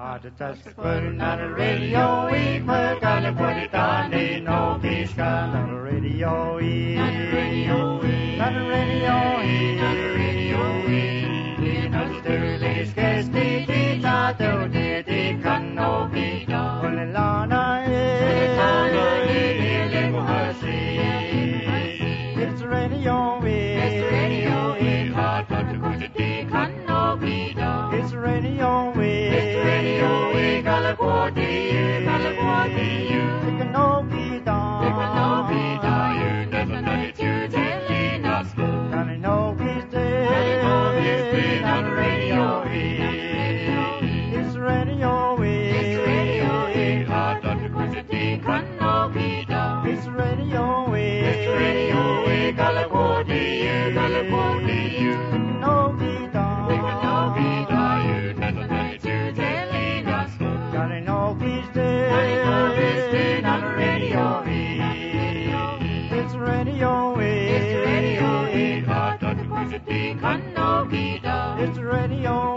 Not a radio, we put on the put it on the no fish gun. Not a radio, not a radio, not a radio, not a radio. Not a sterling sketch, the tattoo, the can no be done. When the lana is, it's a radio, it's a radio, hard to go to the can no be done. It's a radio, it's a radio, California, California. It can no be done. It can no be done. You never know it, you telling us. Can it no be stayed? Can it no be stayed on the radio? It's radio, it's radio, hard to go to the can no be done. It's radio, California, California. It can no be done. It can no be done. You never know it, you telling us. Can it no be stayed? Can it no be stayed on the radio? It's radio, it's radio, hard to go to the can no be done. It's radio,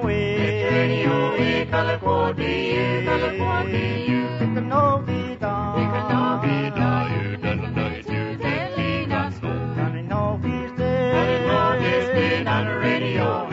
California, California. It can no be done. It can no be done. You never know it, you telling us. Can it no be stayed? Can it no be stayed on the radio?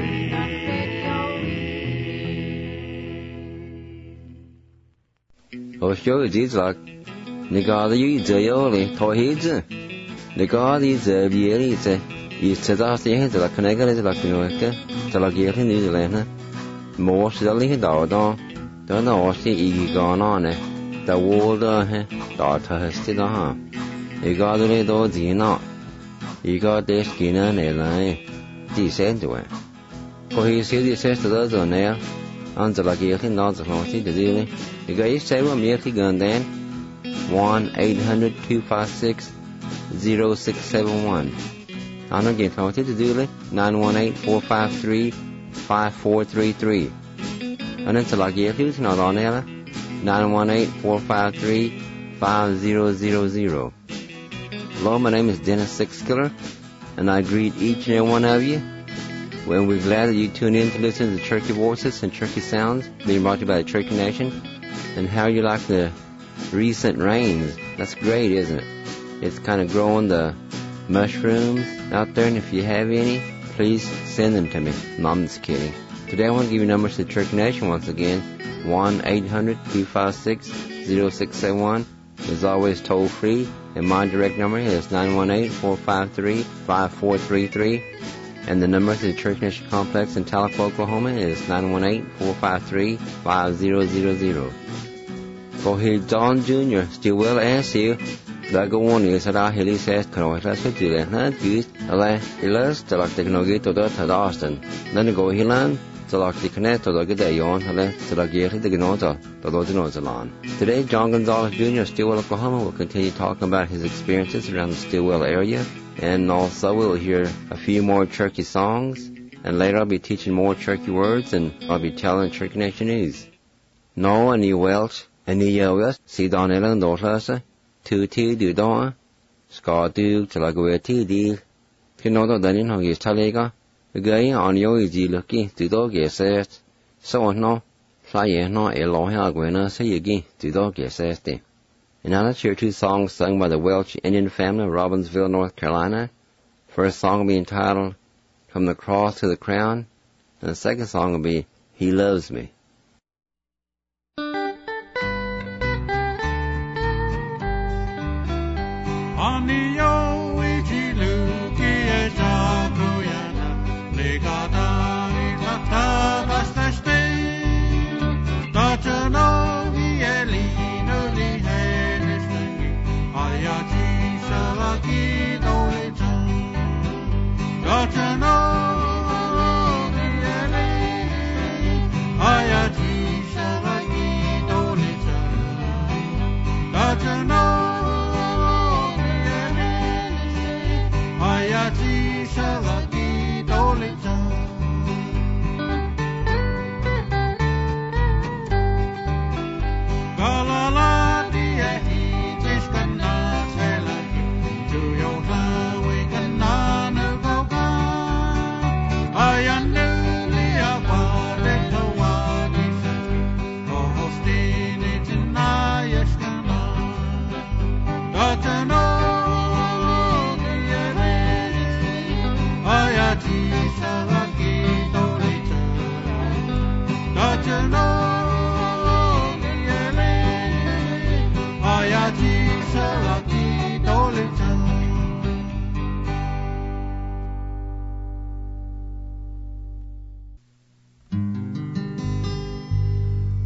Ở chỗ gì là người ta đi chơi rồi thôi hết chứ người ta đi chơi bia đi chơi ý chơi ra sẽ hết là cái này cái là cái này cái là cái thế này là nè mua sẽ lấy cái đó đó nó sẽ ý cái nó này the world đó ha đó thôi hết đó ha người ta đi đó gì nó người ta để cái này này đi xem rồi có khi sẽ đi xem từ đó này anhจะละเกียร์ที่นอนจะลองที่จะดีเลยอีกอย่างใช้ว่ามีที่เงินแดน 1-800-256-0671 อันนั้นเกี่ยวกับที่จะดีเลย 918-453-5433 อันนั้นจะละเกียร์ที่นอนเนี่ยละ 918-453-5000 Hello, my name is Dennis Sixkiller and I greet each and every one of you. Well, we're glad that you tune in to listen to the Cherokee Voices and Cherokee Sounds being brought to you by the Cherokee Nation. And how you like the recent rains. That's great, isn't it? It's kind of growing the mushrooms out there, and if you have any, please send them to me. I'm just kidding. Today I want to give you numbers to the Cherokee Nation once again. 1-800-256-0671 is always toll free, and my direct number is 918-453-5433. And the number to the Cherokee Nation Complex in Tahlequah, Oklahoma is 918-453-5000. For his John Jr. still will ask you, that go on is that he says, can I tell you that not used, he learns to like the Nogi to the Austin. Then go he learn to like the connect to the good day on, to like get the Gnota, the Lord knows along. Today, John Gonzalez Jr. of Stillwell, Oklahoma will continue talking about his experiences around the Stillwell area. And also we'll hear a few more Cherokee songs, and later I'll be teaching more Cherokee words, and I'll be telling Cherokee Nation news. No, any Welsh, any West, see Donella and Dortlasa, two do Don, Scar do till I go a TD. You know that then how you tell you, the guy on your easy lucky to dog get said, so no, fly no a long hair when say again to dog get said. And now let's hear two songs sung by the Welsh Indian family of Robbinsville, North Carolina. First song will be entitled, From the Cross to the Crown, and the second song will be, He Loves Me. I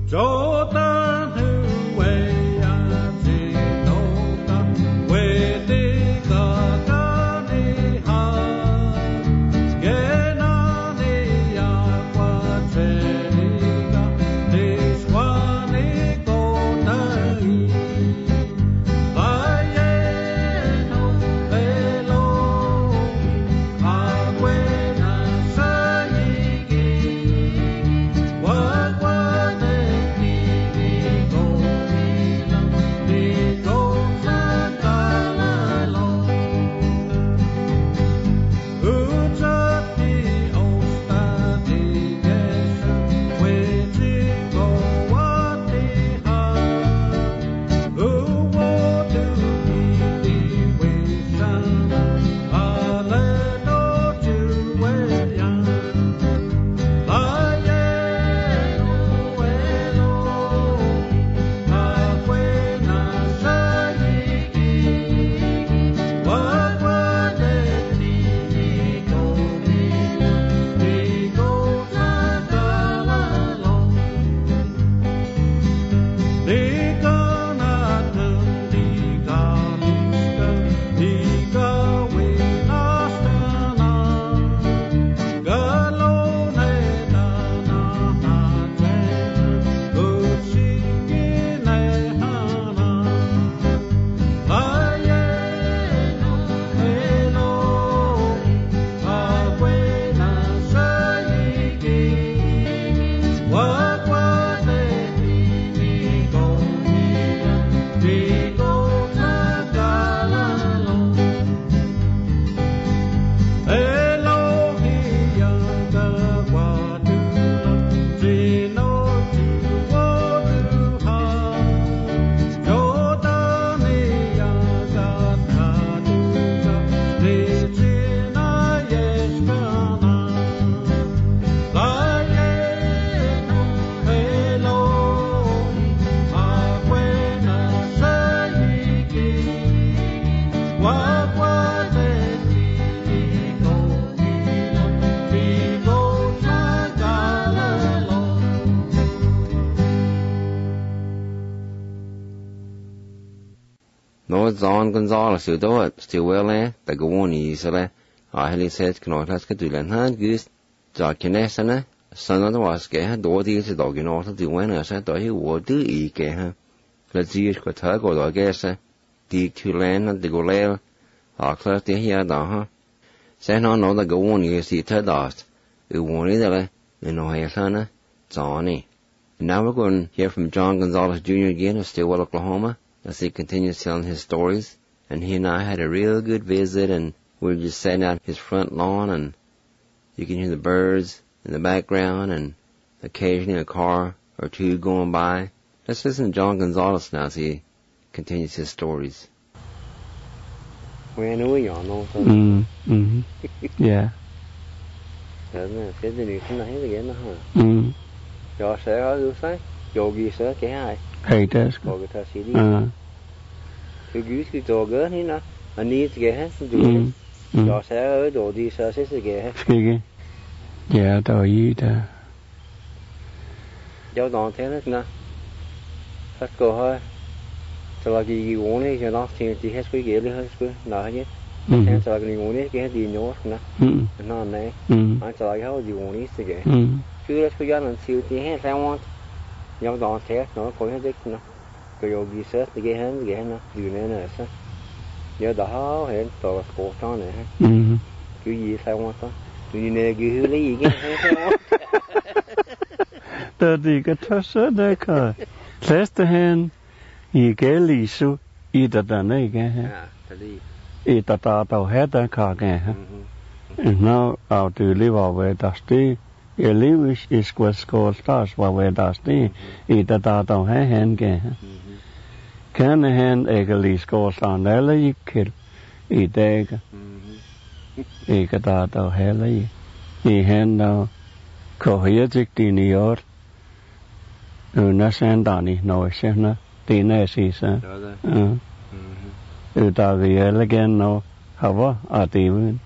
No, John Gonzalez, you do it, still well, the go on easily. I had said, can I ask you to learn hand goose? Jarkinesana, son of the Waska, do these dog in order to win us at the would do eke. Let's see if could tug or I guess, the Culan and the Golel, are close to here, down. Send on all the go on you see to dust. You won't either, you know, hey, son, Johnny. Now we're going to hear from John Gonzalez Jr. again of Stillwell, Oklahoma, as he continues telling his stories. And he and I had a real good visit, and we were just sitting out his front lawn, and you can hear the birds in the background, and occasionally a car or two going by. Let's listen to John Gonzalez now as he continues his stories. When are we on? Yeah. Yo sẽ ở dưới sách, yogi sẽ cái hai. Hey, that's Có cái gì đi. Cái gus cái đồ gỡ thế nào, anh đi cái hết, rồi. Yo sẽ ở đồ đi sẽ cái hết. Cái. Yeah, đó ý đó. Yo đón thế nữa nè. Hết câu hỏi. Sau đó cái uống này cho nó thì hết cái gì hết cái nào hết. Thế sau đó cái uống này cái gì nhớ nè. Nó này. Anh sau đó cái gì uống này sẽ cái. Cứ là cái dân siêu tí hết sao không? Nhau đòn thế nó có hết đấy nó. Cái yogi search thì cái nó điều này là sao? Nhớ đó hiện tờ cổ cho này ha. Cái gì sao không có? Cái này cái hư lấy gì cái sao? Tớ thì cái thất sớ đấy cơ. Lest hen ý cái lý số ý tật này cái ha. Ý tật tàu hết đấy cả cái ha. Nó ao từ lý vào về tật tí. Elivis is quasco stars while we're dusty. Ita tao hai hen ke. Can a hen egalis go stand ela yikir. Ita eka tao hela yi. I hen now kohiyajik di New York. Una sandani no sena. Tina sisa. Uta vi again no hava atimun.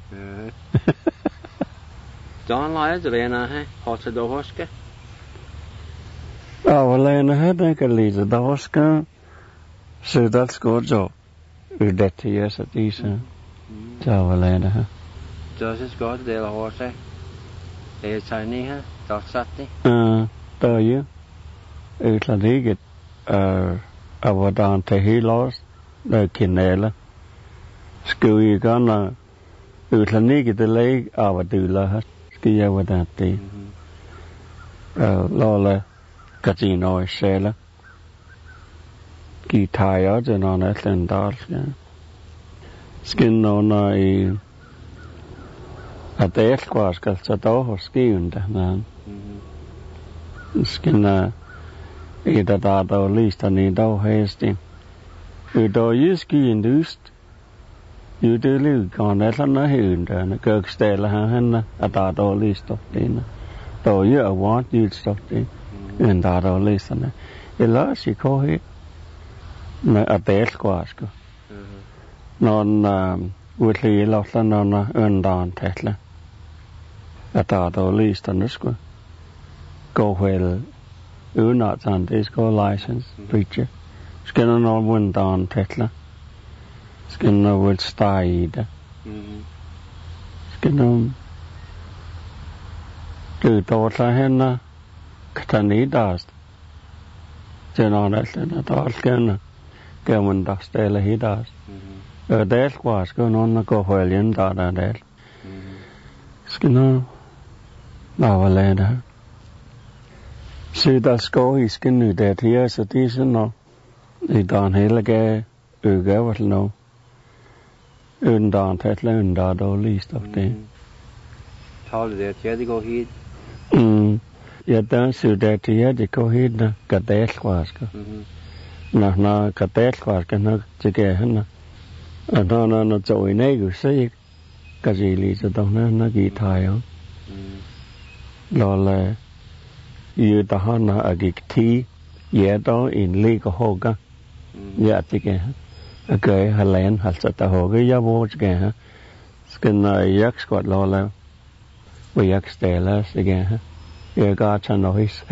John Lyons of Anna, Hossa do Hoska. Alleen het ik lezen dat was kan zodat schojo u dat hier is het is zo alleen hè. Dus is goed de la horse. Zijn niet hè? Dat zat niet. Daar je uit laat ik wat aan te hilos de kinele. School je kan uit laat ik de leeg wat doe het. Ski je wat dat die. Lola casino is sale. Ki tire de non etlen dar. Skin on at eitt kvar skal setta á skiunda men skin I da lista ni da hesti u da ski indust u de lu kan etla hunda na kökstela han at da lista dina da ju want you stuff din en da lista na ella si kohi na at eitt kvar skal non utli lafla non undan tetla at da lista na skal go well not on this go license preacher skin on one down tetla skin will stayed skin du totla henna katani dast on etla da skin gamen dastela he dast del was going on go well in da del skin Lavaleda. Så der skal I skal nu det her, så det er sådan noget. I dan hele gav øge hvad nu. Undan tetla undan då list av det. Taler det at jeg går hit. Ja, dan så det jeg går hit na kadelsvaska. Na kadelsvaska na til henne. Og når så I nej så jeg kan sige lige så dog na guitar jo. Lola you da hana agik ti yedo in lega hoga ya tige okay halen halsa ta hoga ya woj ge skin yak squat lola we yak stela sige ya ga chanois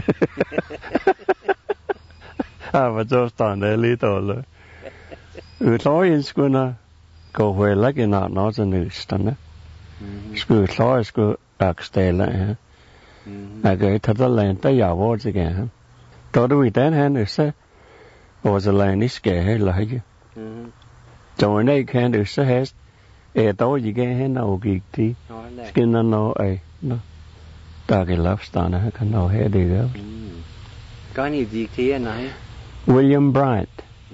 va just on the little u loin skuna go we like not no stanna sku lois sku ak stela cái thật là ta giàu vô chứ kìa tôi đuổi tên hắn được sao ở giờ này nít kẻ hay là chứ trong này khen được sao hết tôi gì cái hắn nào kịp thì cái nó ấy nó ta cái lifestyle này cái nào hết được có nhiều gì thì này William Bryant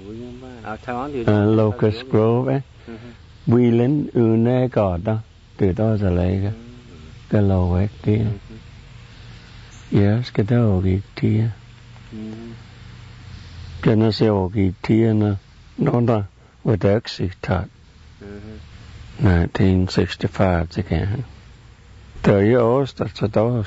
Locust Grove ấy Wheeling une gọt đó từ đó giờ lấy cái lầu ấy kia yes, cái đó cái tia, cái nó sẽ cái tia nó đó, với đặc sĩ thật, 1965 chứ cái, tới giờ đó sẽ đó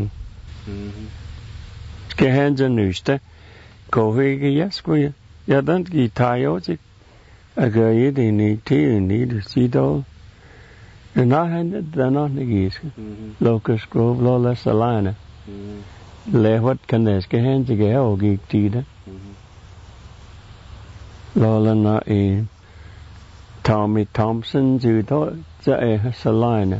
cái hàng chân nữ đó, có cái yes cái, giờ đó cái thái ở chứ, cái gì thì này thì này được gì đâu, nó hàng đó nó cái gì, Locust Grove, Lola Salina. Lewat kan cái hen chỉ cái hồ ghi tí đó, lo là nó Tommy Thompson chữ thôi, chạy Salina,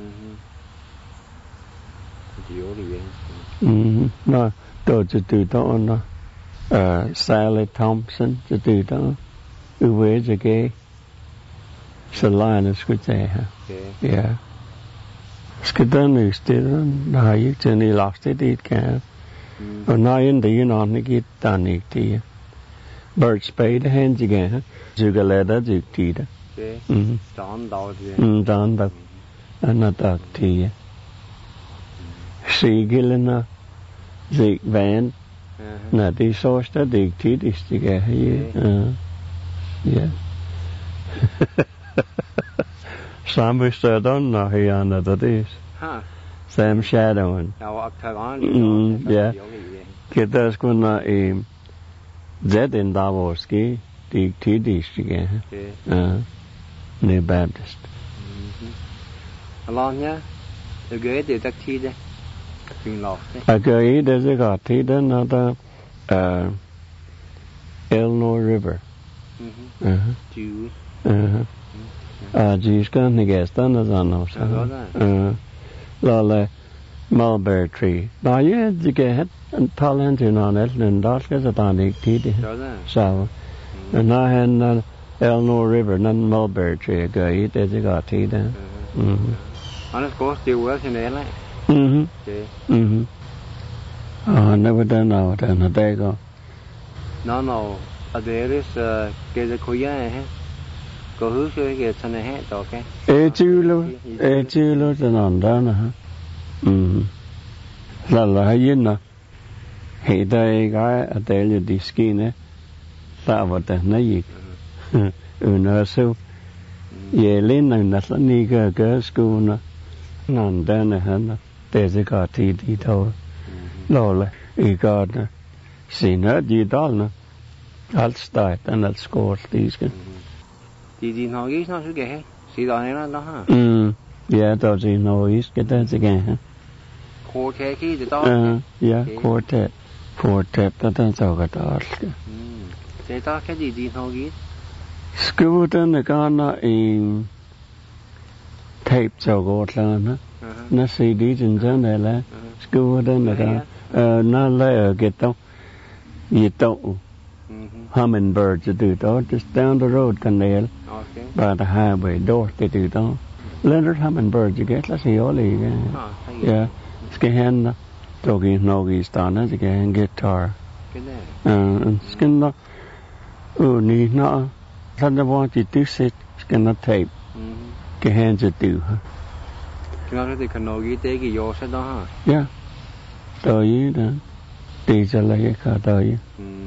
nó tôi chữ từ đó nó, Sally Thompson chữ từ đó, về chữ cái Salina squid chạy ha, yeah. Skidden is still na you journey lost it can or na in the on the get done it bird spade hands again zugaleda zuktida dan da another tea sigilena zik van na di sosta dik tid is together yeah Sam Sterdon na hiana that is. Sam Shadowin. Yeah. Kita skuna Zed in Davoski, the Tidish again. New Baptist. Along ya, the great detective. A great as a got Tida, not Illinois River. Jews. Jews kan ni gestan na zanno sa. Lale mulberry tree. Na ye dige het en talent in on it and das ga zatani tidi. So na hen Illinois River nan mulberry tree ga it is ga tidi. Honest course still works in LA. I never done now then a day ago. No. There is cái khoya ha. Có hướng chơi cái thân này hết rồi cái. Chú luôn cho nó đó nè ha. Là hay yên nè. Hiện tại cái ở đây là đi ski nè. Ta vào đây nói gì. Nó sâu. Về lên này là đi cái school nè. Nằm đây nè ha. Để sẽ có đi thôi. Lo là ý có nè. Xin hết gì đó nè. I'll start and I'll score these good. Did know he's not again? See the island, huh? Yeah, does he know he's get that again? Quartet, the dog? Yeah, quartet. Quartet, that's all got all. They talk, did you know he? School done the Ghana in tape, so go on, na CDs in Zandela. School done the Ghana. Not later get them. You don't. Hummingbirds to do that, just down the road canal by the highway door to do that. Leonard hummingbirds you get, let's see all these. Yeah, skin doggy noggy stand, again guitar. And skin no, need no, Sunday want you to sit, skin the tape. Get hands to do. Yeah, so you then, these are like a car, you.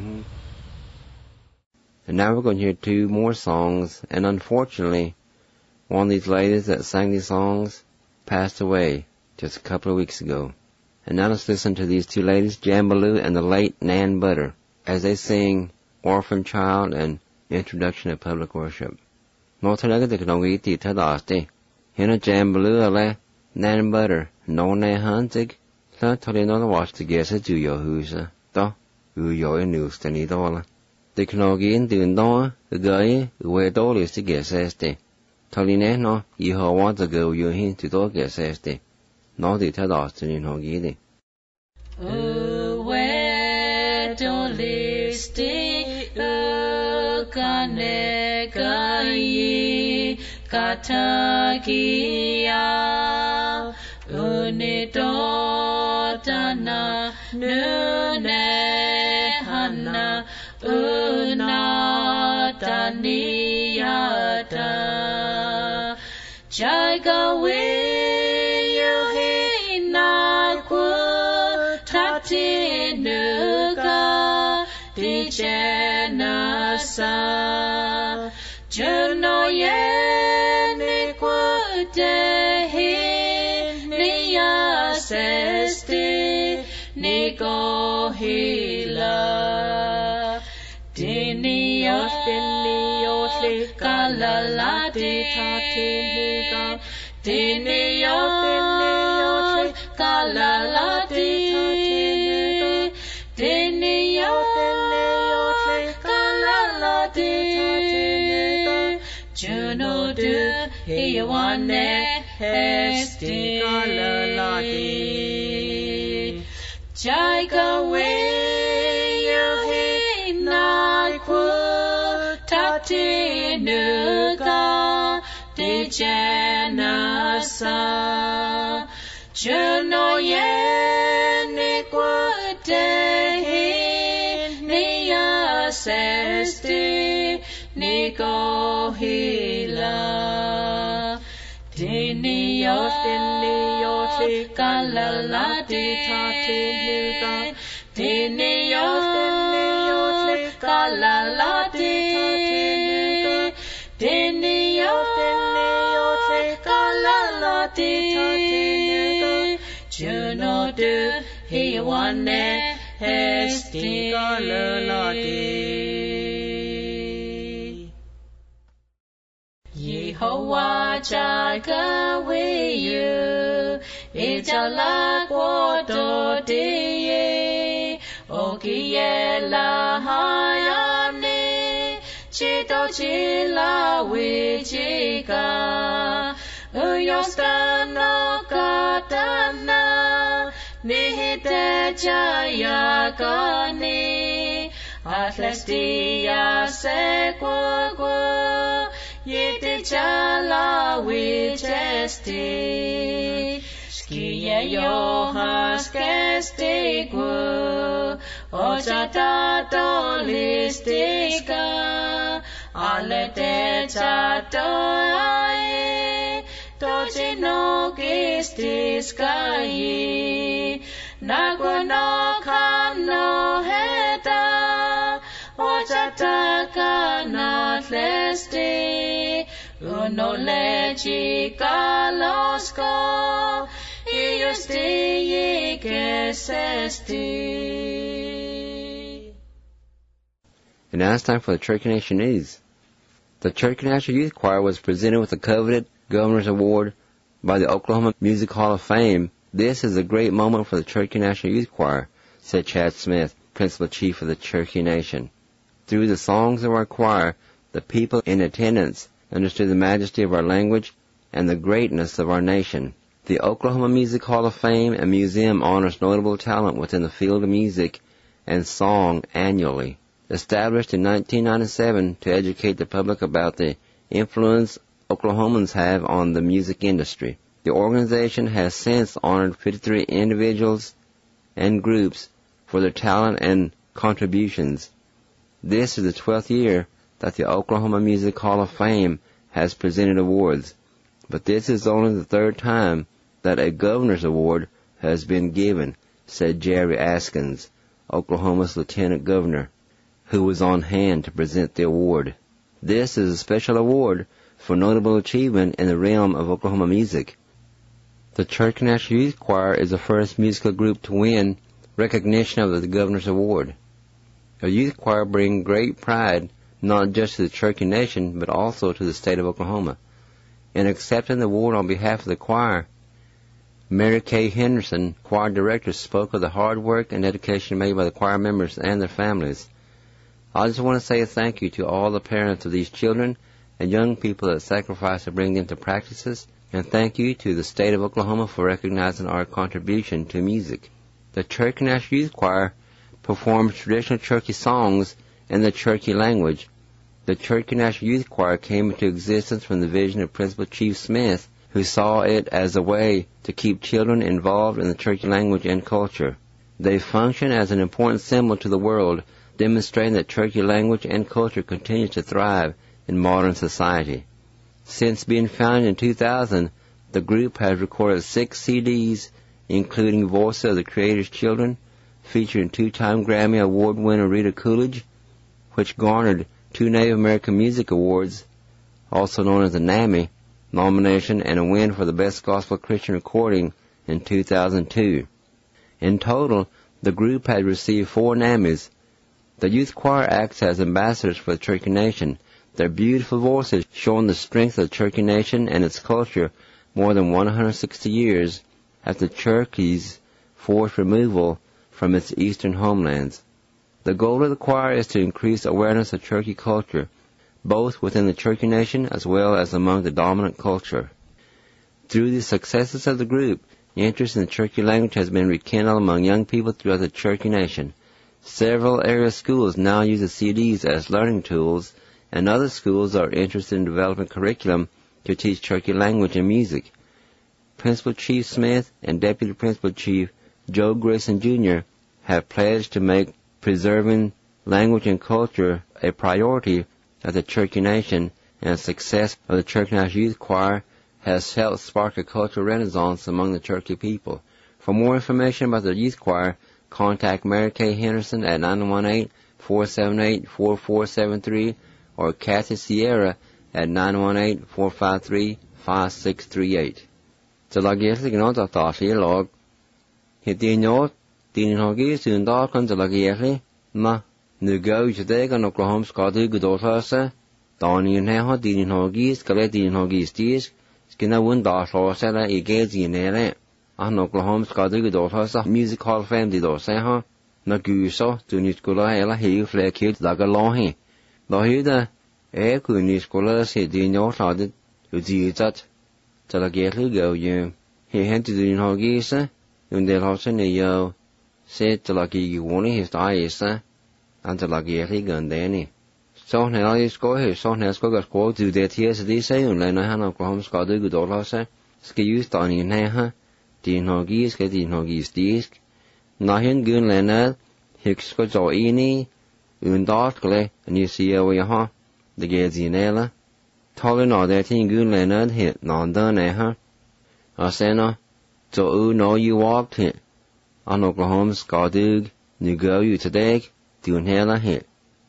And now we're going to hear two more songs, and unfortunately, one of these ladies that sang these songs passed away just a couple of weeks ago. And now let's listen to these two ladies, Jambaloo and the late Nan Butter, as they sing Orphan Child and Introduction to Public Worship. Nó thay cái được đồng ý thì thay đó đi. Hiện ở Jambaloo là Nan Butter, nó nè hán dịch, là thay nó watch the guess at your who's đó, your news than it all. The Knoggin doing no, the guy, where all is to get sesti. Toline no, you ho want to go you hint to do get sesti. No, the Tadas in Hogidi. Where don't listi, Kanekai, Katakia, Unidotana, Nune Hanna. Unataniata Jaga we you hina ku tatinuga dijenasa Juno yeni ku dehi niya sesti nigo hila Dinios, kalala de tatinuga. Dinios, kalala de. Dinios, kalala de. Juno du, hiwane, hesti kalala de. Jaiga we you Tatinuga dijenasa Juno yeni gudehi niya sesti nigo hila Dinios kalala di tatinuga Dinios kalala di Dinios kalala di Juno du hiwane hesti kalala di Yehovah jaga we you Itala quoto di O Nokia la hayane Chito chila wichika Uyostano katana Nihite chaya kani Atlestia se kwa Yete chala wichesti Skia johas kestikwa Ochata tolistika Alete chatoai Tochino kistiskai Nagono kano heta Ochata kanatlesti Uno lechi kalosko Iusti kesesti. And now it's time for the Cherokee Nation News. The Cherokee National Youth Choir was presented with the coveted Governor's Award by the Oklahoma Music Hall of Fame. This is a great moment for the Cherokee National Youth Choir, said Chad Smith, Principal Chief of the Cherokee Nation. Through the songs of our choir, the people in attendance understood the majesty of our language and the greatness of our nation. The Oklahoma Music Hall of Fame and Museum honors notable talent within the field of music and song annually. Established in 1997 to educate the public about the influence Oklahomans have on the music industry. The organization has since honored 53 individuals and groups for their talent and contributions. This is the 12th year that the Oklahoma Music Hall of Fame has presented awards, but this is only the third time that a Governor's Award has been given, said Jerry Askins, Oklahoma's Lieutenant Governor, who was on hand to present the award. This is a special award for notable achievement in the realm of Oklahoma music. The Cherokee National Youth Choir is the first musical group to win recognition of the Governor's Award. A youth choir brings great pride not just to the Cherokee Nation, but also to the state of Oklahoma. In accepting the award on behalf of the choir, Mary Kay Henderson, choir director, spoke of the hard work and dedication made by the choir members and their families. I just want to say a thank you to all the parents of these children and young people that sacrifice to bring them to practices, and thank you to the state of Oklahoma for recognizing our contribution to music. The Cherokee National Youth Choir performs traditional Cherokee songs in the Cherokee language. The Cherokee National Youth Choir came into existence from the vision of Principal Chief Smith, who saw it as a way to keep children involved in the Cherokee language and culture. They function as an important symbol to the world, demonstrating that Cherokee language and culture continue to thrive in modern society. Since being founded in 2000, the group has recorded 6 CDs, including Voices of the Creator's Children, featuring 2-time Grammy Award winner Rita Coolidge, which garnered 2 Native American Music Awards, also known as the NAMI, nomination and a win for the Best Gospel Christian Recording in 2002. In total, the group has received 4 NAMIs. The youth choir acts as ambassadors for the Cherokee Nation, their beautiful voices showing the strength of the Cherokee Nation and its culture more than 160 years after the Cherokees' forced removal from its eastern homelands. The goal of the choir is to increase awareness of Cherokee culture, both within the Cherokee Nation as well as among the dominant culture. Through the successes of the group, interest in the Cherokee language has been rekindled among young people throughout the Cherokee Nation. Several area schools now use the CDs as learning tools, and other schools are interested in developing curriculum to teach Cherokee language and music. Principal Chief Smith and Deputy Principal Chief Joe Grayson Jr. have pledged to make preserving language and culture a priority of the Cherokee Nation, and the success of the Cherokee National Youth Choir has helped spark a cultural renaissance among the Cherokee people. For more information about the youth choir, contact Mary Kay Henderson at 918-478-4473 or Kathy Sierra at 918-453-5638. Talagiyasi ginota tashi log. Hitinot, tinhogi sundalkan talagiyasi, ma, nugo jadega Oklahoma skadu gudotasa, Dani neho tinhogi skale tinhogi stis, skina wun dasosela igezi nere. Oklahoma skadu gudotasa, Music Hall of Fame didose ha. na guso tu ni skola ela hiu flekit daga lohi lohi da ku ni skola se di no sade uji zat tala gelu go you he had to do no gisa unde house ne yo se tala gi woni his daisa antala gelu gandeni so ne ali sko he so ne sko tu de ties di se un le na hana ko hom sko du do la se ske use tani ne ha di no gis ke di no gis disk na hin gun le na hik sko jo ini un dot gle ni si yo ya ha de ge zinela tole no de tin gun le na hit non da ne ha asena to u no you walked hit on Oklahoma Skadug New Go you today doing hella hit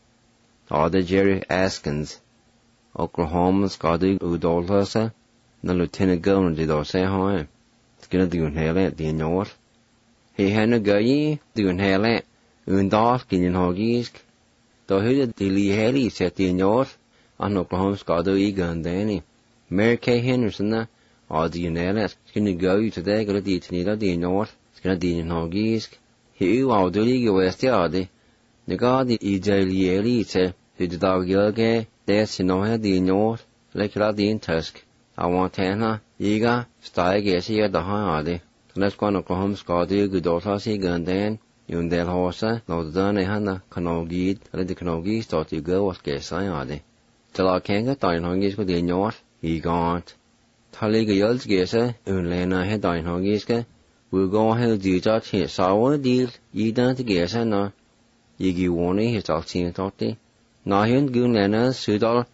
all the Jerry Askins Oklahoma Skadug Udolhasa na Lieutenant Governor did all say hi it's gonna doing hella the north he had no go ye doing hella undaf gin hogisk to who the li heli set the north on Oklahoma Skadug igandani Mary Kay Henderson na all the unela it's gonna go you today go the tinida the north gonna din hogisk he u auduli go west yadi the god the ijali te the dog yoge there sino ha the north like la the tusk I want hana yiga stay ge si da ha adi let's go on Oklahoma Skadu good daughter si gandan yun del hosa no dane hana kanogid le de kanogid start you go was ge sai adi tala kenga tain hongis go the north he got tali ge yols ge se un lena he tain hongis ke we go ahead do that here so deal you don't get say no you give warning his talk to talk na hin gun lena sudal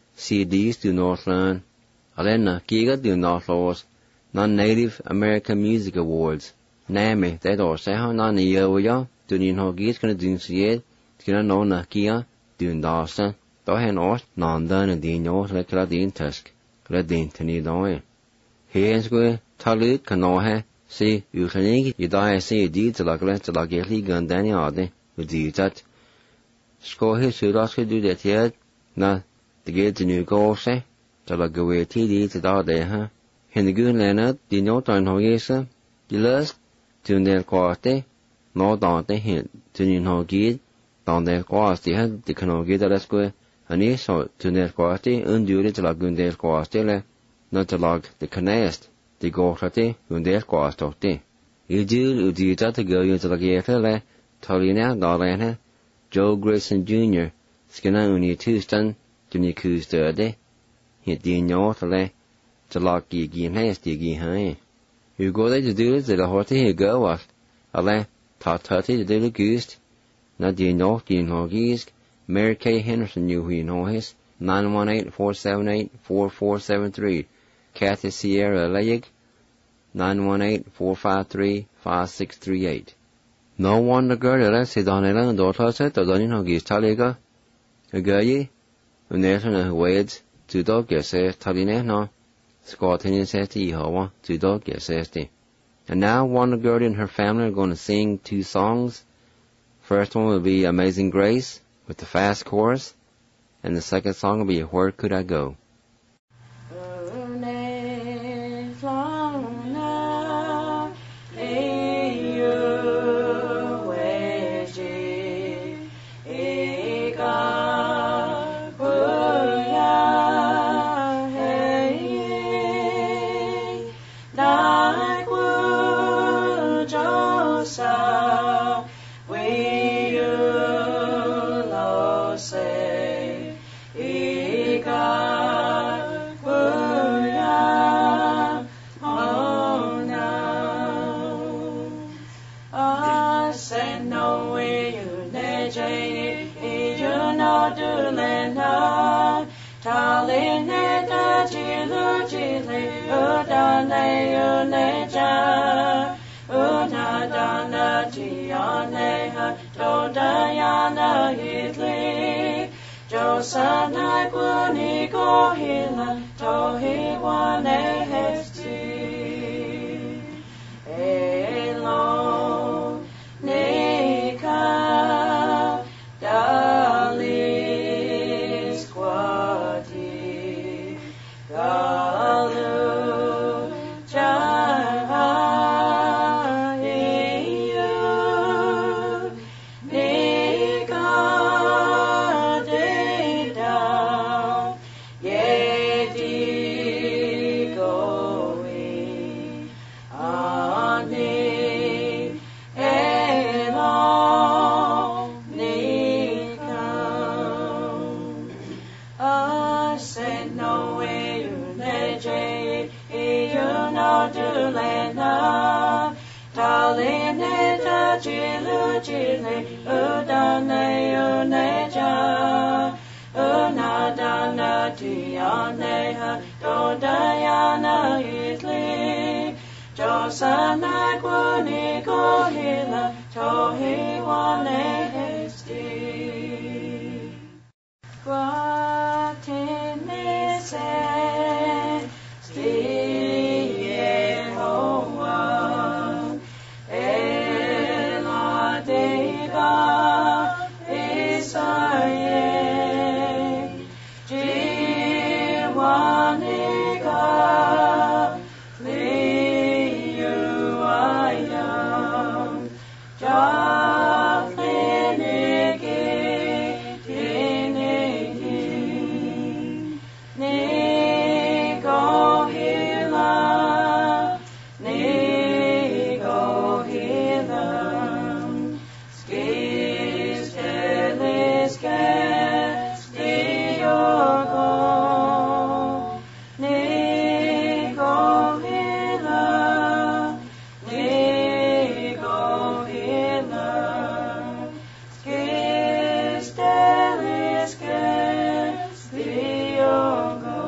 CDs do not learn alena giga do not laws non native American music awards name that or say how na year ya do ni no gis gonna do see gonna no na kia do ndasa do hen os non dan di no le kla din task le din tni do he ens go talut kano he see you can you die see di to like let to like li gun dani ade with the that score his should also do that yet na to get the new goal say to like go with TD to da there ha in the gun lena di no time ho yesa the last to the quarte no dante hit to you know get down the quarte had the can get that go ani so to the quarte undo to like gun the quarte le not to like the canast the gorate under quastote idil udita to go into the gate Tolina Darlana Joe Grayson Jr. skina uni Tueston Jimmy Coos Derde hit the north le to lock ye gin hasty gi high you go there to do it the horty here go was ale ta to do the goose na the north gin hoggies Mary Kay Henderson knew who you know his 918-478-4473 Kathy Sierra Layig 918-453-5638 No wonder girl that said on a daughter said to Donny Hoggies Taliga a girlie who never wades to dog says Taline no Scottin says to Yehovah to dog says and now one girl and her family are going to sing 2 songs. First one will be Amazing Grace with the fast chorus and the second song will be Where Could I Go? Sanai kuni ko hila tohi wane hesti elo nika dalis kwati galu chahayu chile, udane uneja, unadana tianeha, dodayana itli, josana kwani kohila, tohi wane hesti. Guatinise, sti Yehovah, Ela Deva, Isaye, Jiwanika, Liuayam, Jafliniki, Tiniki, Nigohila, Nigohila, Skisteliske, Stiogo, Nigohila, Nigohila, Skisteliske, Stiogo,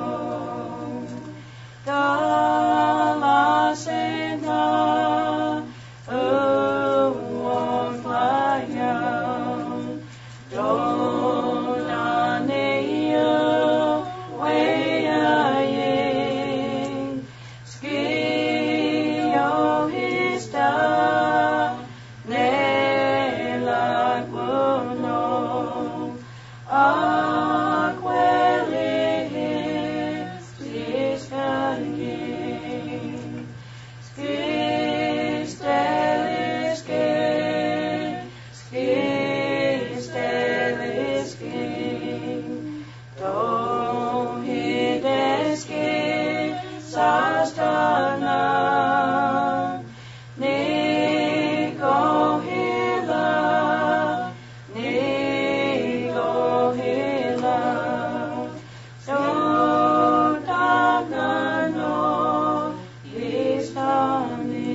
Galasina, Uwaflayam, Donaniyu, Weyaying, Skiyohista, Nelagwuno, Akwelihi, Stiskangin, Skisteliske, Skisteliske, Dohideske, Sastana, Nigohila, Nigohila, Dodagano, Istani.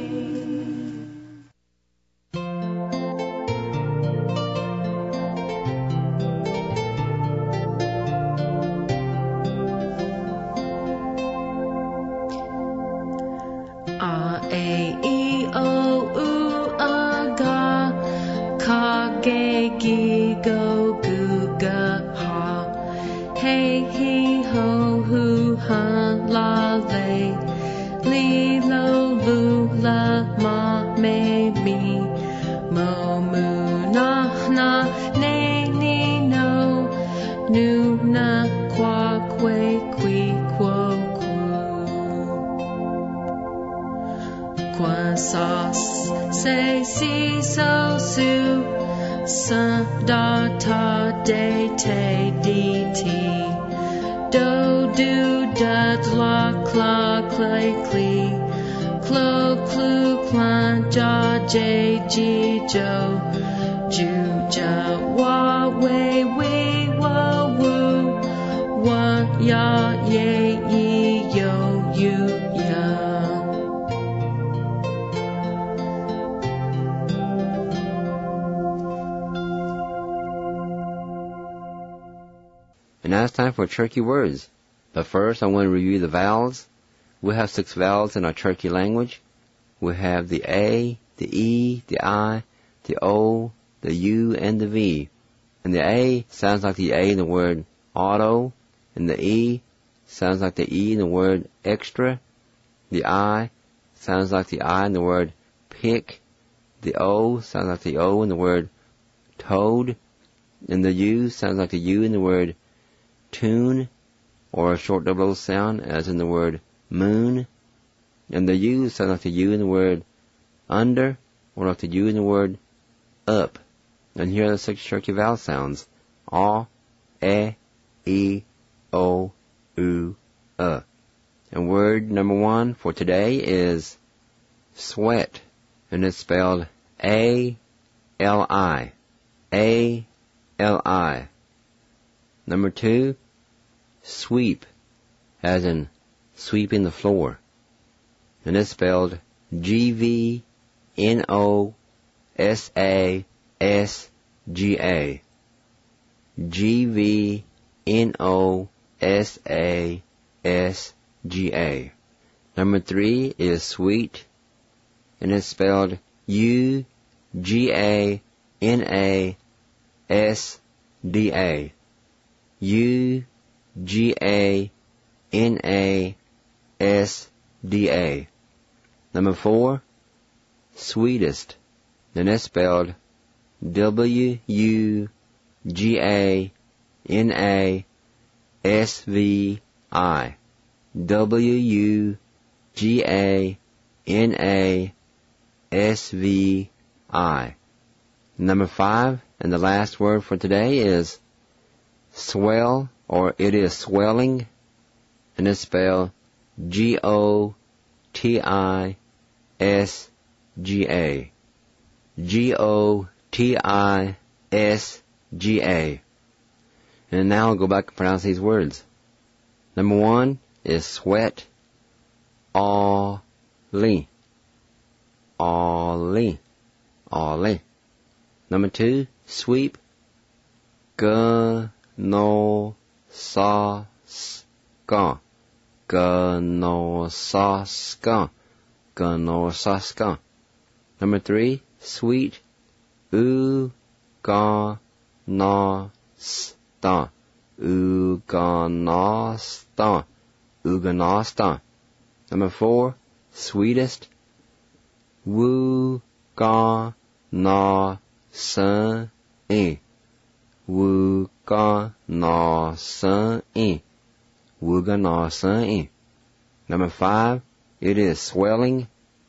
A, E, I, O, U, A, Ga, Ka, Ge, Gi, Go, Gu, Ga, Ha, Hey, He, Ho, Hu, Ha, La, Le, Li, Lo, Lu, La, Ma, Me, Mi, Mo, Mu, Na, Na, Ne, Ni, No, Nu, Na, Qua, Que, Qui, Quo, Qua, Sa, Se, Si, So, Su, Sa, Da, Ta, De, Te, Di, Ti, Do, Do, Da, Dla, Kla, Clay, Clee, Clo, Clu, Klan, Ja, J, G, Jo, Ju, Ja, Wa, We, We, Wa, Woo, Wa, Ya, Ye, Yi, Yo, You, Ya. And now it's time for Cherokee words. But first, I want to review the vowels. We have 6 vowels in our Cherokee language. We have the A, the E, the I, the O, the U, and the V. And the A sounds like the A in the word auto, and the E sounds like the E in the word extra. The I sounds like the I in the word pick. The O sounds like the O in the word toad. And the U sounds like the U in the word tune, or a short double O sound as in the word moon. And the U sounds like the U in the word under, or like the U in the word up. And here are the 6 Cherokee vowel sounds: A, E, O, U, And word number 1 for today is sweat, and it's spelled A-L-I. A-L-I. Number 2, sweep, as in sweeping the floor, and it's spelled G-V-N-O-L-E. G-V-N-O-S-A-S-G-A. G-V-N-O-S-A-S-G-A. Number 3 is sweet, and it's spelled U-G-A-N-A-S-D-A. U-G-A-N-A-S-D-A. Number 4, sweetest, and it's spelled W-U-G-A-N-A-S-V-I. W-U-G-A-N-A-S-V-I. Number 5, and the last word for today is swell, or it is swelling, and it's spelled G-O-T-I-S-G-A. G-O-T-I-S-G-A. And now I'll go back and pronounce these words. Number 1 is sweat, Ollie. Ollie. Ollie. Number 2, sweep, Gnosaska. Gnosaska. Gnosaska. Number 3, sweet, Uganasta. Uganasta. Uganasta. Number 4, sweetest, Wuganasa-e. Wuganasa-e. Wuganasa-e. Number 5, it is swelling,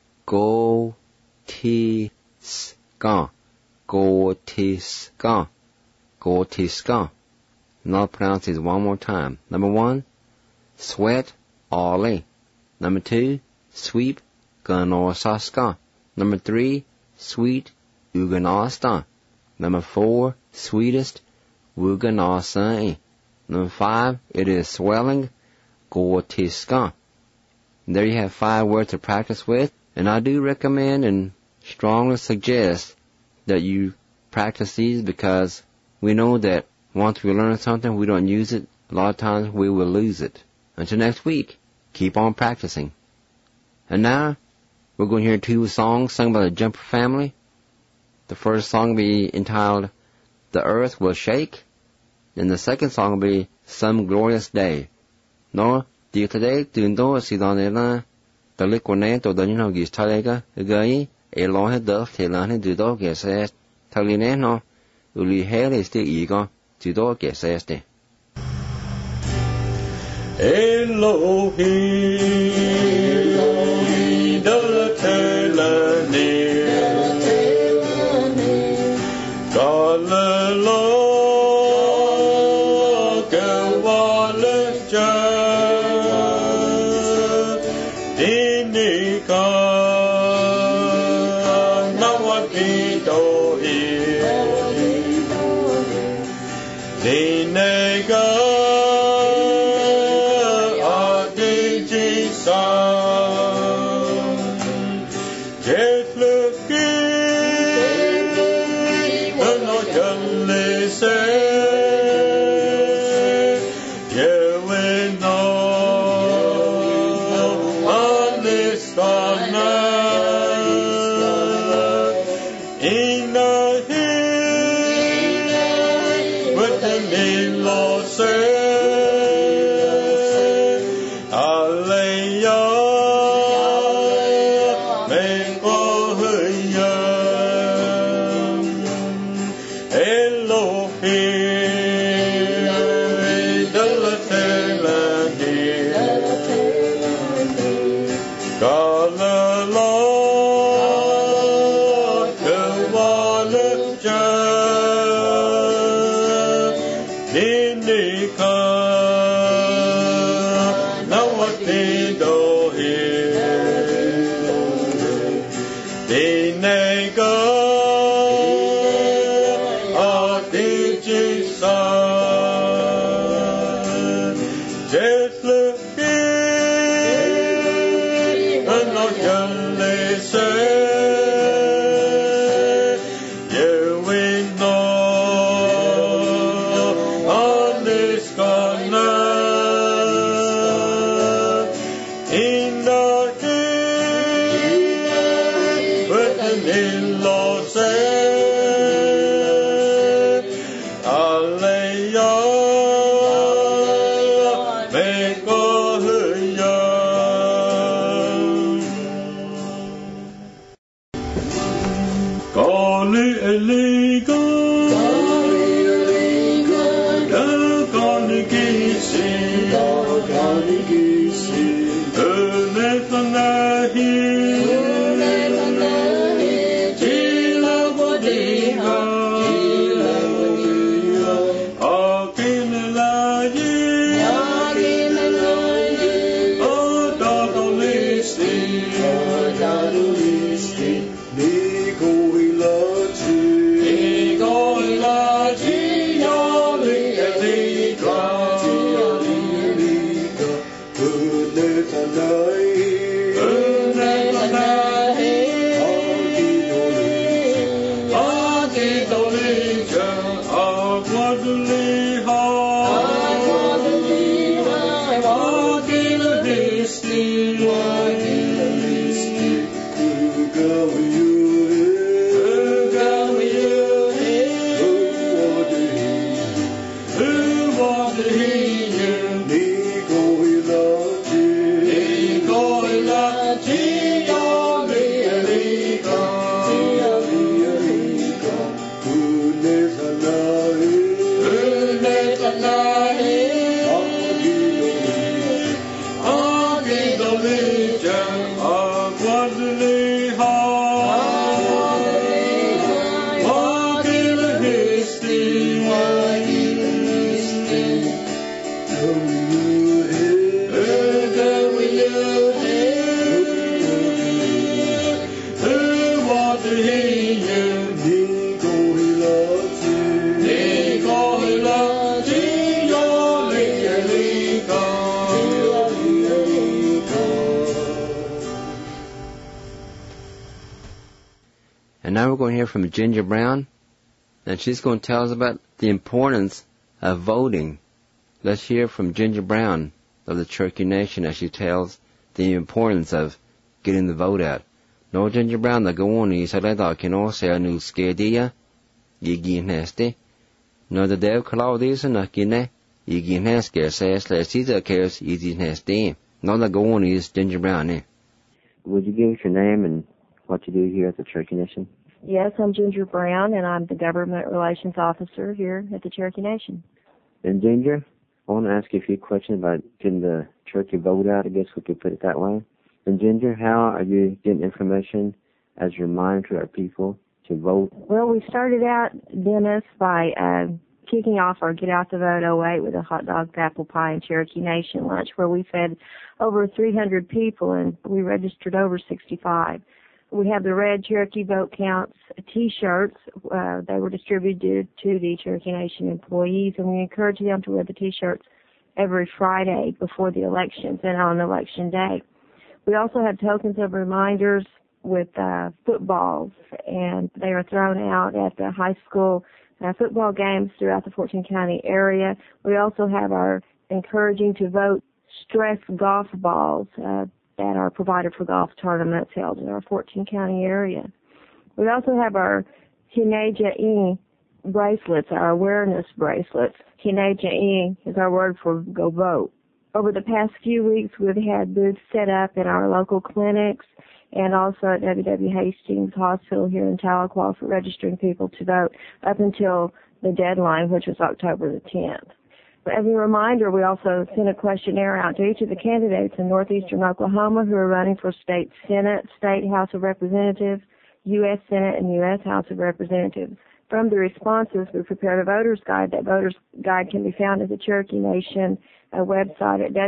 Gotiska. Gotiska. Gotiska. And I'll pronounce these one more time. Number 1, sweat, Ollie. Number 2, sweep, Gnosaska. Number 3, sweet, Uganasta. Number 4, sweetest, Wuganasa. Number 5, it is swelling, Gotiska. There you have 5 words to practice with, and I do recommend and strongly suggest that you practice these, because we know that once we learn something, we don't use it, a lot of times we will lose it. Until next week, keep on practicing. And now, we're going to hear 2 songs sung by the Jumper family. The first song will be entitled, The Earth Will Shake, and the second song will be Some Glorious Day. Nó, tiệc today, tuyên tố sĩ đoàn này là, ta lịch của nè, tổ đơn nhau ghi thầy lê cả, gây, lo hết đớp, thì là hết từ đó kìa xe, thầy lê nè nó, uli hết lê stick ý con, từ đó kìa xe stê. Elohim, Elohim, And now we're going to hear from Ginger Brown, and she's going to tell us about the importance of voting. Let's hear from Ginger Brown of the Cherokee Nation as she tells the importance of getting the vote out. No Ginger Brown the go on is a can also new scadia, Yigin Heste. No the Dev Claudius and Akine, Yigin Heske says, let's see the cares Yigin Heste. No the go on is Ginger Brown, eh? Would you give us your name and what you do here at the Cherokee Nation? Yes, I'm Ginger Brown, and I'm the Government Relations Officer here at the Cherokee Nation. And Ginger, I want to ask you a few questions about getting the Cherokee vote out, I guess we could put it that way. And Ginger, how are you getting information as you monitor our people to vote? Well, we started out, Dennis, by kicking off our Get Out the Vote 08 with a hot dog, apple pie, and Cherokee Nation lunch, where we fed over 300 people, and we registered over 65. We have the red Cherokee Vote Counts T-shirts. They were distributed to the Cherokee Nation employees, and we encourage them to wear the T-shirts every Friday before the elections and on Election Day. We also have tokens of reminders with footballs, and they are thrown out at the high school football games throughout the 14 County area. We also have our encouraging to vote stress golf balls that are provided for golf tournaments held in our 14 County area. We also have our Hineja bracelets, our awareness bracelets. Hineja is our word for go vote. Over the past few weeks, we've had booths set up in our local clinics and also at W.W. Hastings Hospital here in Tahlequah for registering people to vote up until the deadline, which was October the 10th. As a reminder, we also sent a questionnaire out to each of the candidates in northeastern Oklahoma who are running for state Senate, state House of Representatives, U.S. Senate, and U.S. House of Representatives. From the responses, we prepared a voter's guide. That voter's guide can be found at the Cherokee Nation website at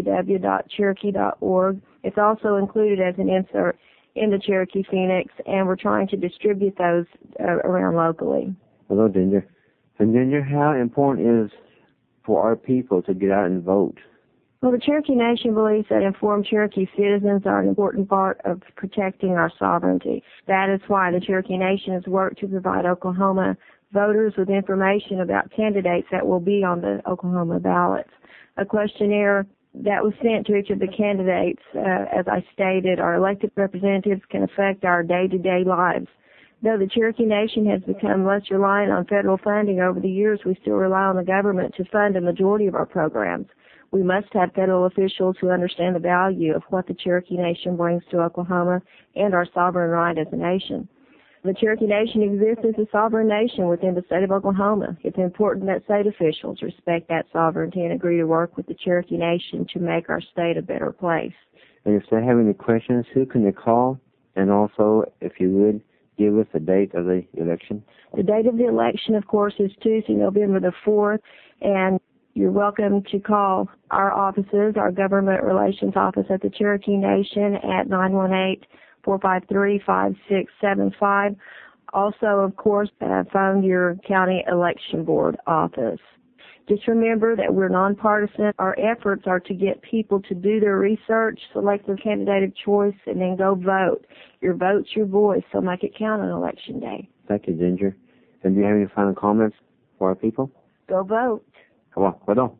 www.cherokee.org. It's also included as an insert in the Cherokee Phoenix, and we're trying to distribute those around locally. Hello, Ginger. And Ginger, how important is for our people to get out and vote? Well, the Cherokee Nation believes that informed Cherokee citizens are an important part of protecting our sovereignty. That is why the Cherokee Nation has worked to provide Oklahoma voters with information about candidates that will be on the Oklahoma ballots. A questionnaire that was sent to each of the candidates, as I stated, our elected representatives can affect our day-to-day lives. Though the Cherokee Nation has become less reliant on federal funding over the years, we still rely on the government to fund a majority of our programs. We must have federal officials who understand the value of what the Cherokee Nation brings to Oklahoma and our sovereign right as a nation. The Cherokee Nation exists as a sovereign nation within the state of Oklahoma. It's important that state officials respect that sovereignty and agree to work with the Cherokee Nation to make our state a better place. And if they have any questions, who can they call? And also, if you would, give us the date of the election. The date of the election, of course, is Tuesday, November the 4th, and you're welcome to call our offices, our Government Relations Office at the Cherokee Nation at 918-453-5675. Also, of course, phone your County Election Board office. Just remember that we're nonpartisan. Our efforts are to get people to do their research, select their candidate of choice, and then go vote. Your vote's your voice, so make it count on Election Day. Thank you, Ginger. And do you have any final comments for our people? Go vote. Well,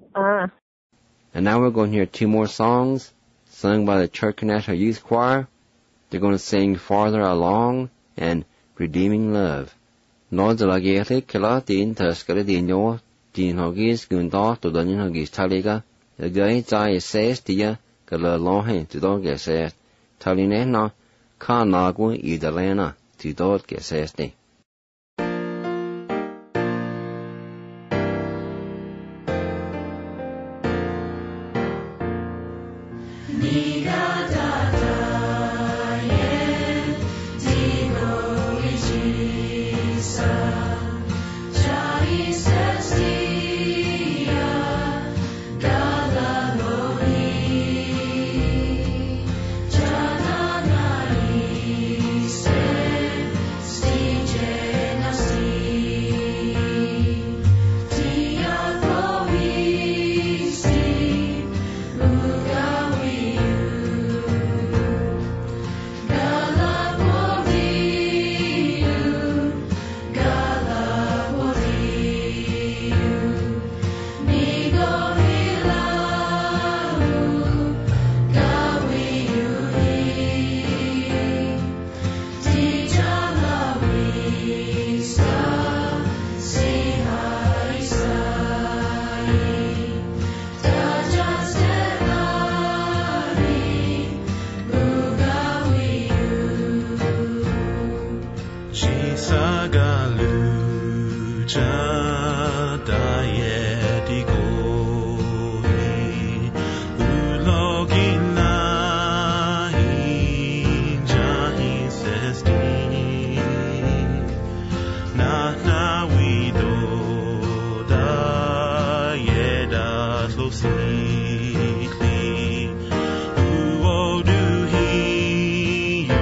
And now we're going to hear 2 more songs sung by the Cherokee National Youth Choir. They're going to sing Farther Along and Redeeming Love. Nó de la guerre que la tin tascare di no tin hogis gunda to the hogis taliga. The day jai says dia que la longe to dog says talinena ka nagu idalena to dog says ni.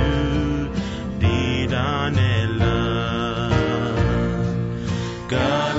God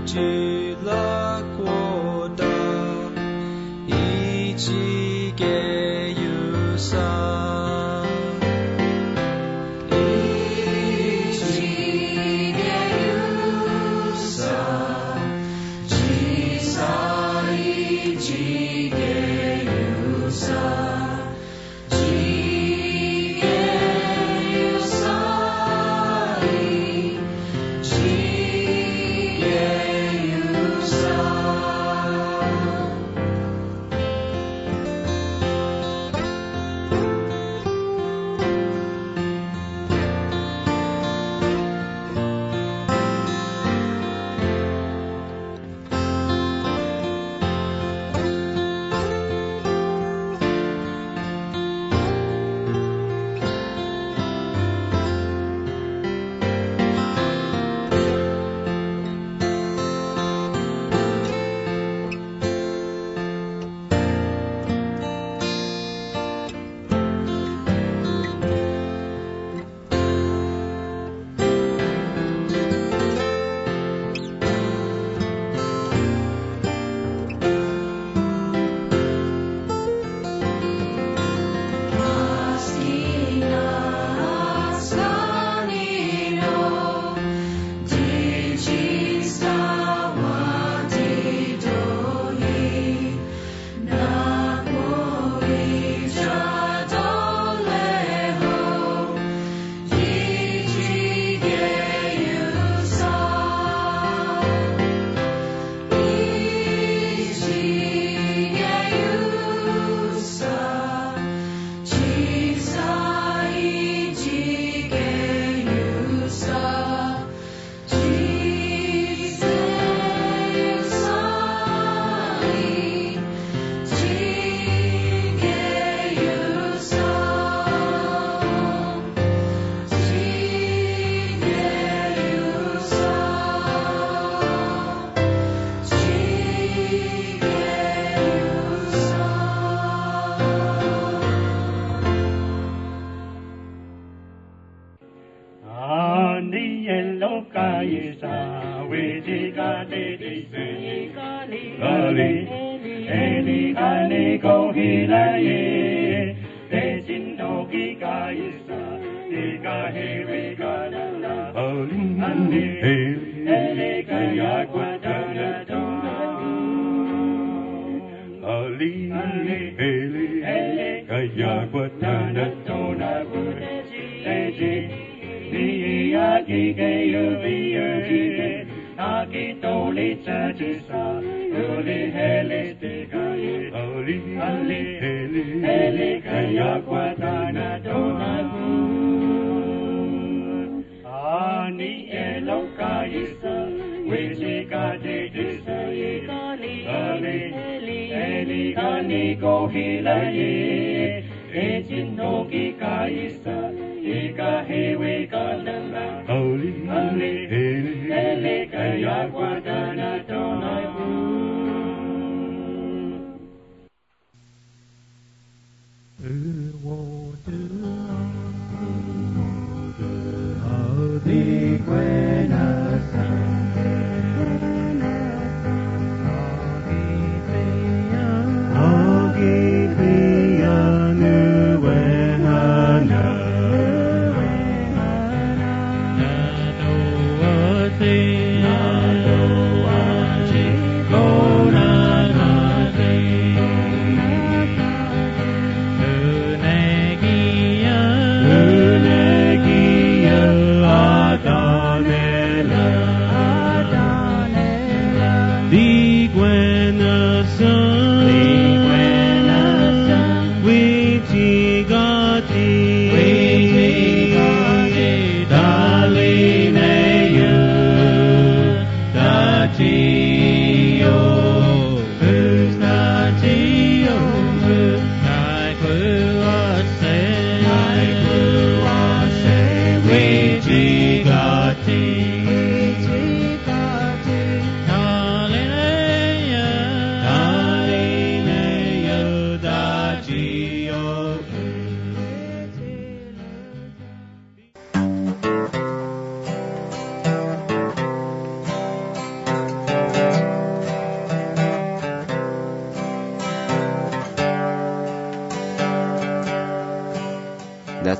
极乐国的一起给有上。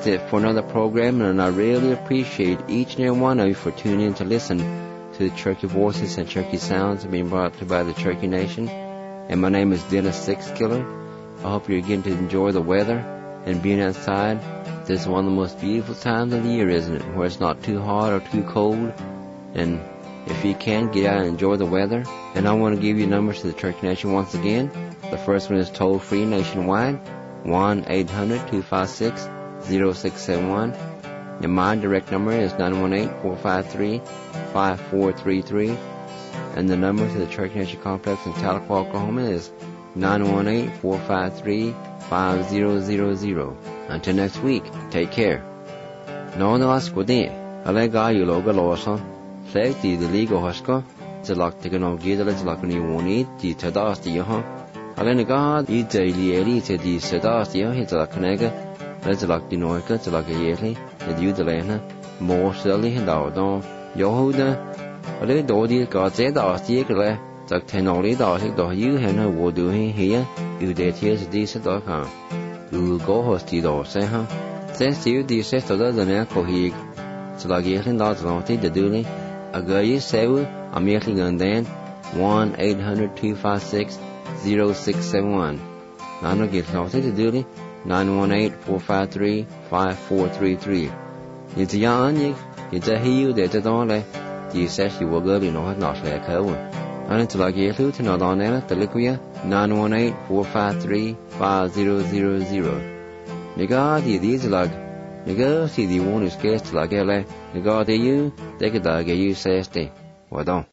that's it for another program, and I really appreciate each and every one of you for tuning in to listen to the Cherokee Voices and Cherokee Sounds being brought to you by the Cherokee Nation. And my name is Dennis Sixkiller. I hope you're getting to enjoy the weather and being outside. This is one of the most beautiful times of the year, isn't it? Where it's not too hot or too cold. And if you can, get out and enjoy the weather. And I want to give you numbers to the Cherokee Nation once again. The first one is toll-free nationwide, 1-800-256-0671. And my direct number is 918-453-5433. And the number to the Cherokee Nation Complex in Tahlequah, Oklahoma is 918-453-5000. Until next week, take care. No, no, ask what they. Alega you loga losa. Flag the legal husker. The lock taken of Gidala, like when you won't eat, the Tadas the Yaha. Alena God, eat the Lieli to the Sadas the Yaha, the Kanega. Let's lock the Noica, the like a yearly, the you the Lena. More silly and our don. Yehuda. A little dodgy God said, I'll see it. The tenoli does it, though you have no wood doing here. You did here's a decent dog, huh? You go hosty door, say, huh? Says you, the sister doesn't echo he. So like you can not the dooley. A girl you say, I'm making on then 1-800-256-0671. Nano get naughty to dooley 918-453-5433. It's a young, it's a heel that the don't you said you were girl, you know, not like her one. And it's like you to know on the liquia 918-453-5000. Nigga, these like Nigga, see the one who's guest like LA. Nigga, you, they could you say, stay. Well done.